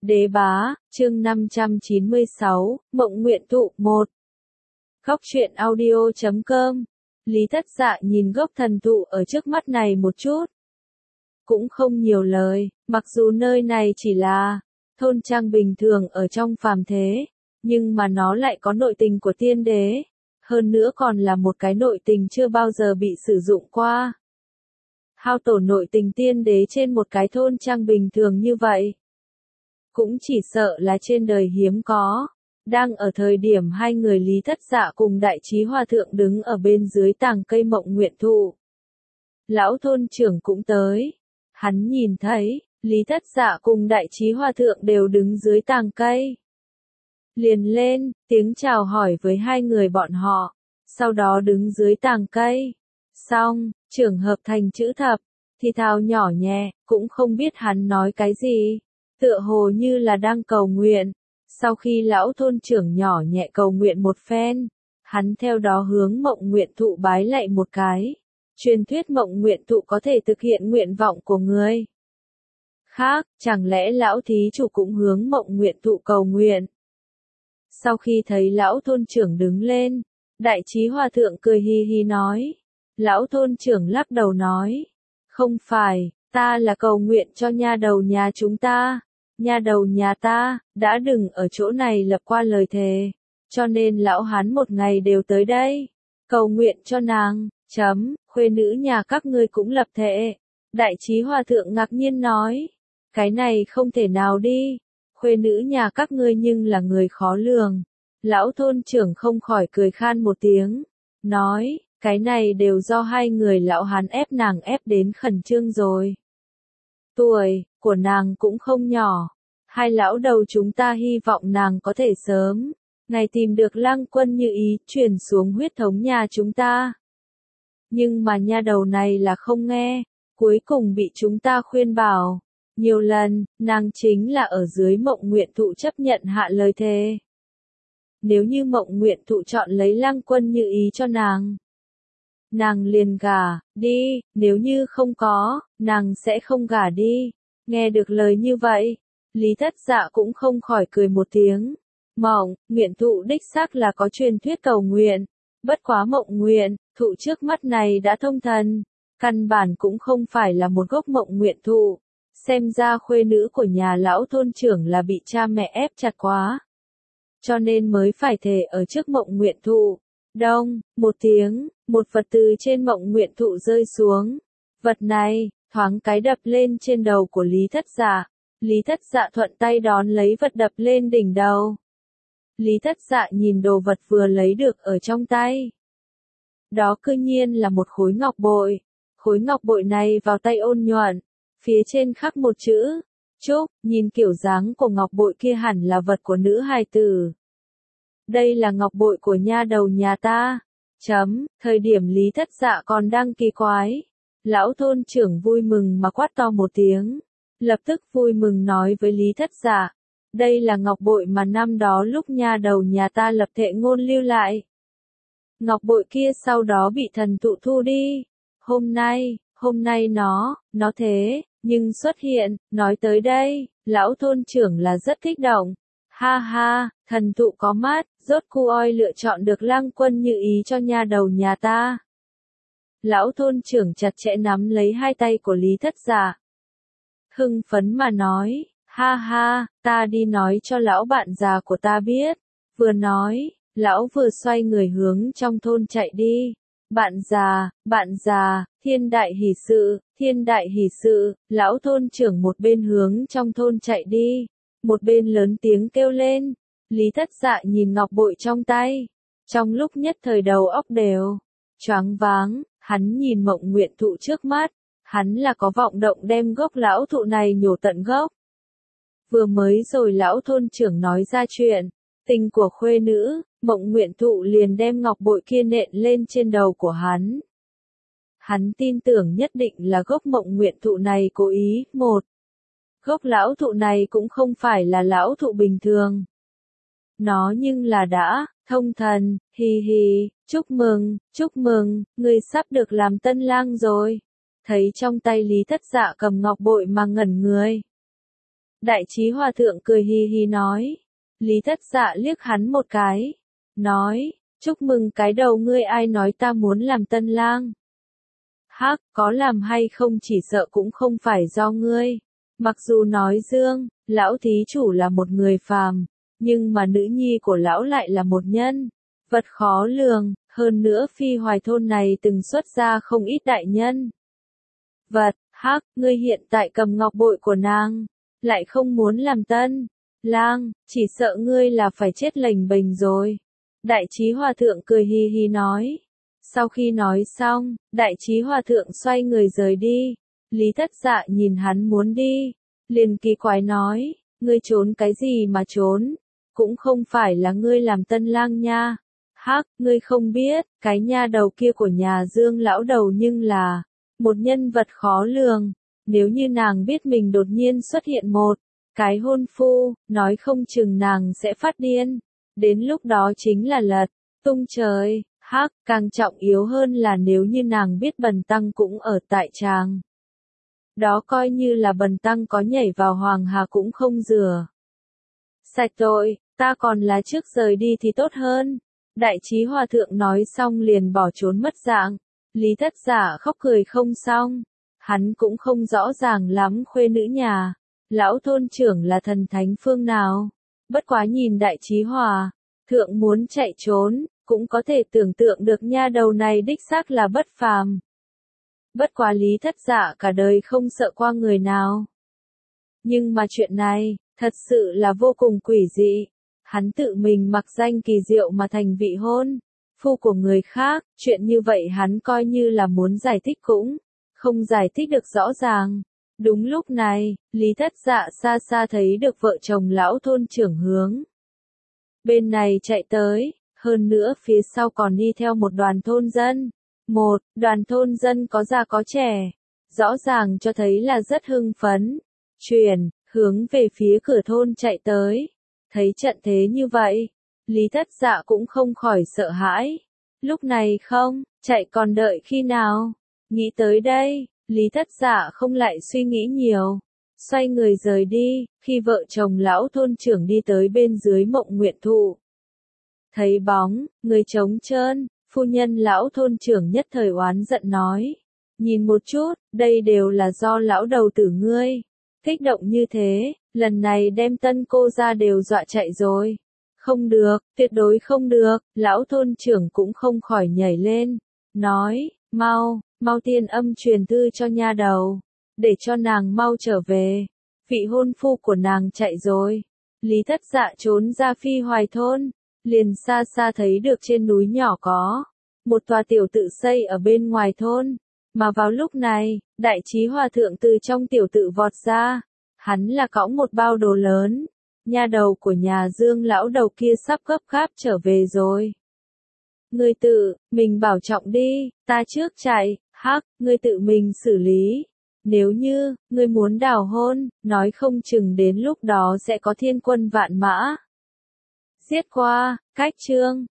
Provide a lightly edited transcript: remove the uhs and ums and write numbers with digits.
Đế bá, chương 596, Mộng Nguyện Thụ 1. Góc truyện audio.com. Lý Thất Dạ nhìn gốc thần thụ ở trước mắt này một chút. Cũng không nhiều lời, mặc dù nơi này chỉ là thôn trang bình thường ở trong phàm thế, nhưng mà nó lại có nội tình của tiên đế, hơn nữa còn là một cái nội tình chưa bao giờ bị sử dụng qua. Hao tổn nội tình tiên đế trên một cái thôn trang bình thường như vậy, cũng chỉ sợ là trên đời hiếm có. Đang ở thời điểm hai người Lý Thất Dạ cùng Đại Trí Hòa Thượng đứng ở bên dưới tàng cây Mộng Nguyện Thụ. Lão thôn trưởng cũng tới. Hắn nhìn thấy, Lý Thất Dạ cùng Đại Trí Hòa Thượng đều đứng dưới tàng cây. Liền lên, tiếng chào hỏi với hai người bọn họ, sau đó đứng dưới tàng cây. Xong, trưởng hợp thành chữ thập, thì thào nhỏ nhẹ, cũng không biết hắn nói cái gì. Tựa hồ như là đang cầu nguyện. Sau khi lão thôn trưởng nhỏ nhẹ cầu nguyện một phen, hắn theo đó hướng Mộng Nguyện Thụ bái lạy một cái. Truyền thuyết Mộng Nguyện Thụ có thể thực hiện nguyện vọng của người khác, chẳng lẽ lão thí chủ cũng hướng Mộng Nguyện Thụ cầu nguyện? Sau khi thấy lão thôn trưởng đứng lên, Đại Trí Hòa Thượng cười hi hi nói. Lão thôn trưởng lắc đầu nói, không phải, ta là cầu nguyện cho nha đầu nhà chúng ta. Nha đầu nhà ta, đã đừng ở chỗ này lập qua lời thề, cho nên lão hán một ngày đều tới đây, cầu nguyện cho nàng, khuê nữ nhà các ngươi cũng lập thệ. Đại Trí Hòa Thượng ngạc nhiên nói, cái này không thể nào đi, khuê nữ nhà các ngươi nhưng là người khó lường. Lão thôn trưởng không khỏi cười khan một tiếng, nói, cái này đều do hai người lão hán ép nàng ép đến khẩn trương rồi. Tuổi của nàng cũng không nhỏ, hai lão đầu chúng ta hy vọng nàng có thể sớm ngày tìm được Lăng Quân Như Ý truyền xuống huyết thống nhà chúng ta. Nhưng mà nha đầu này là không nghe, cuối cùng bị chúng ta khuyên bảo nhiều lần, nàng chính là ở dưới Mộng Nguyện Thụ chấp nhận hạ lời thề. Nếu như Mộng Nguyện Thụ chọn lấy Lăng Quân Như Ý cho nàng liền gả đi, nếu như không có, nàng sẽ không gả đi. Nghe được lời như vậy, Lý Thất Dạ cũng không khỏi cười một tiếng. Mộng Nguyện Thụ đích xác là có truyền thuyết cầu nguyện, bất quá Mộng Nguyện Thụ trước mắt này đã thông thần, căn bản cũng không phải là một gốc Mộng Nguyện Thụ. Xem ra khuê nữ của nhà lão thôn trưởng là bị cha mẹ ép chặt quá, cho nên mới phải thề ở trước Mộng Nguyện Thụ. Đông, một tiếng, một vật từ trên Mộng Nguyện Thụ rơi xuống. Vật này, thoáng cái đập lên trên đầu của Lý Thất Dạ. Lý Thất Dạ thuận tay đón lấy vật đập lên đỉnh đầu. Lý Thất Dạ nhìn đồ vật vừa lấy được ở trong tay. Đó cư nhiên là một khối ngọc bội. Khối ngọc bội này vào tay ôn nhuận, phía trên khắc một chữ Trúc, nhìn kiểu dáng của ngọc bội kia hẳn là vật của nữ hài tử. Đây là ngọc bội của nha đầu nhà ta. Thời điểm Lý Thất Dạ còn đang kỳ quái, lão thôn trưởng vui mừng mà quát to một tiếng, lập tức vui mừng nói với Lý Thất Dạ, đây là ngọc bội mà năm đó lúc nha đầu nhà ta lập thệ ngôn lưu lại. Ngọc bội kia sau đó bị thần thụ thu đi. Hôm nay nó thế, nhưng xuất hiện, nói tới đây, lão thôn trưởng là rất kích động. Ha ha, thần thụ có mắt, rốt cu oi lựa chọn được Lăng Quân Như Ý cho nha đầu nhà ta. Lão thôn trưởng chặt chẽ nắm lấy hai tay của Lý Thất Dạ, hưng phấn mà nói, ha ha, ta đi nói cho lão bạn già của ta biết. Vừa nói, lão vừa xoay người hướng trong thôn chạy đi. Bạn già, thiên đại hỷ sự, lão thôn trưởng một bên hướng trong thôn chạy đi, một bên lớn tiếng kêu lên. Lý Thất Dạ nhìn ngọc bội trong tay, trong lúc nhất thời đầu óc đều choáng váng. Hắn nhìn Mộng Nguyện Thụ trước mắt, hắn là có vọng động đem gốc lão thụ này nhổ tận gốc. Vừa mới rồi lão thôn trưởng nói ra chuyện tình của khuê nữ, Mộng Nguyện Thụ liền đem ngọc bội kia nện lên trên đầu của hắn. Hắn tin tưởng nhất định là gốc Mộng Nguyện Thụ này cố ý. Gốc lão thụ này cũng không phải là lão thụ bình thường. Nó nhưng là đã thông thần, hi hi, chúc mừng, ngươi sắp được làm tân lang rồi. Thấy trong tay Lý Thất Dạ cầm ngọc bội mà ngẩn người. Đại trí hòa thượng cười hì hì nói. Lý Thất Dạ liếc hắn một cái. Nói, chúc mừng cái đầu ngươi, ai nói ta muốn làm tân lang. Hắc, có làm hay không chỉ sợ cũng không phải do ngươi. Mặc dù nói Dương, lão thí chủ là một người phàm, nhưng mà nữ nhi của lão lại là một nhân vật khó lường, hơn nữa Phi Hoài thôn này từng xuất ra không ít đại nhân vật. Hắc, ngươi hiện tại cầm ngọc bội của nàng, lại không muốn làm tân lang, chỉ sợ ngươi là phải chết lềnh bềnh rồi. Đại trí hòa thượng cười hì hì nói. Sau khi nói xong, đại trí hòa thượng xoay người rời đi. Lý Thất Dạ nhìn hắn muốn đi, liền kỳ quái nói, ngươi trốn cái gì mà trốn, cũng không phải là ngươi làm tân lang nha. Hắc, ngươi không biết, cái nha đầu kia của nhà Dương lão đầu nhưng là một nhân vật khó lường, nếu như nàng biết mình đột nhiên xuất hiện một cái hôn phu, nói không chừng nàng sẽ phát điên, đến lúc đó chính là lật tung trời. Hắc, càng trọng yếu hơn là nếu như nàng biết Bần Tăng cũng ở tại tràng đó, coi như là Bần Tăng có nhảy vào Hoàng Hà cũng không rửa sạch tội, ta còn là trước rời đi thì tốt hơn. Đại trí hòa thượng nói xong liền bỏ trốn mất dạng. Lý Thất Dạ khóc cười không xong. Hắn cũng không rõ ràng lắm khuê nữ nhà lão thôn trưởng là thần thánh phương nào. Bất quá nhìn đại trí hòa thượng muốn chạy trốn, cũng có thể tưởng tượng được nha đầu này đích xác là bất phàm. Bất quá Lý Thất Dạ cả đời không sợ qua người nào. Nhưng mà chuyện này, thật sự là vô cùng quỷ dị. Hắn tự mình mặc danh kỳ diệu mà thành vị hôn phu của người khác, chuyện như vậy hắn coi như là muốn giải thích cũng không giải thích được rõ ràng. Đúng lúc này, Lý Thất Dạ xa xa thấy được vợ chồng lão thôn trưởng hướng bên này chạy tới, hơn nữa phía sau còn đi theo một đoàn thôn dân. Một đoàn thôn dân có già có trẻ, rõ ràng cho thấy là rất hưng phấn, hướng về phía cửa thôn chạy tới. Thấy trận thế như vậy, Lý Thất Dạ cũng không khỏi sợ hãi. Lúc này không, chạy còn đợi khi nào? Nghĩ tới đây, Lý Thất Dạ không lại suy nghĩ nhiều, xoay người rời đi. Khi vợ chồng lão thôn trưởng đi tới bên dưới Mộng Nguyện Thụ, thấy bóng người trống trơn, phu nhân lão thôn trưởng nhất thời oán giận nói, nhìn một chút, đây đều là do lão đầu tử ngươi kích động như thế, lần này đem tân cô ra đều dọa chạy rồi. Không được, tuyệt đối không được. Lão thôn trưởng cũng không khỏi nhảy lên, nói, mau tiên âm truyền thư cho nha đầu, để cho nàng mau trở về, vị hôn phu của nàng chạy rồi. Lý Thất Dạ trốn ra Phi Hoài thôn, liền xa xa thấy được trên núi nhỏ có một tòa tiểu tự xây ở bên ngoài thôn. Mà vào lúc này, đại trí hòa thượng từ trong tiểu tự vọt ra, hắn là cõng một bao đồ lớn. Nha đầu của nhà Dương lão đầu kia sắp gấp gáp trở về rồi. Ngươi tự mình bảo trọng đi, ta trước chạy. Hắc, ngươi tự mình xử lý. Nếu như ngươi muốn đào hôn, nói không chừng đến lúc đó sẽ có thiên quân vạn mã giết qua. Cách chương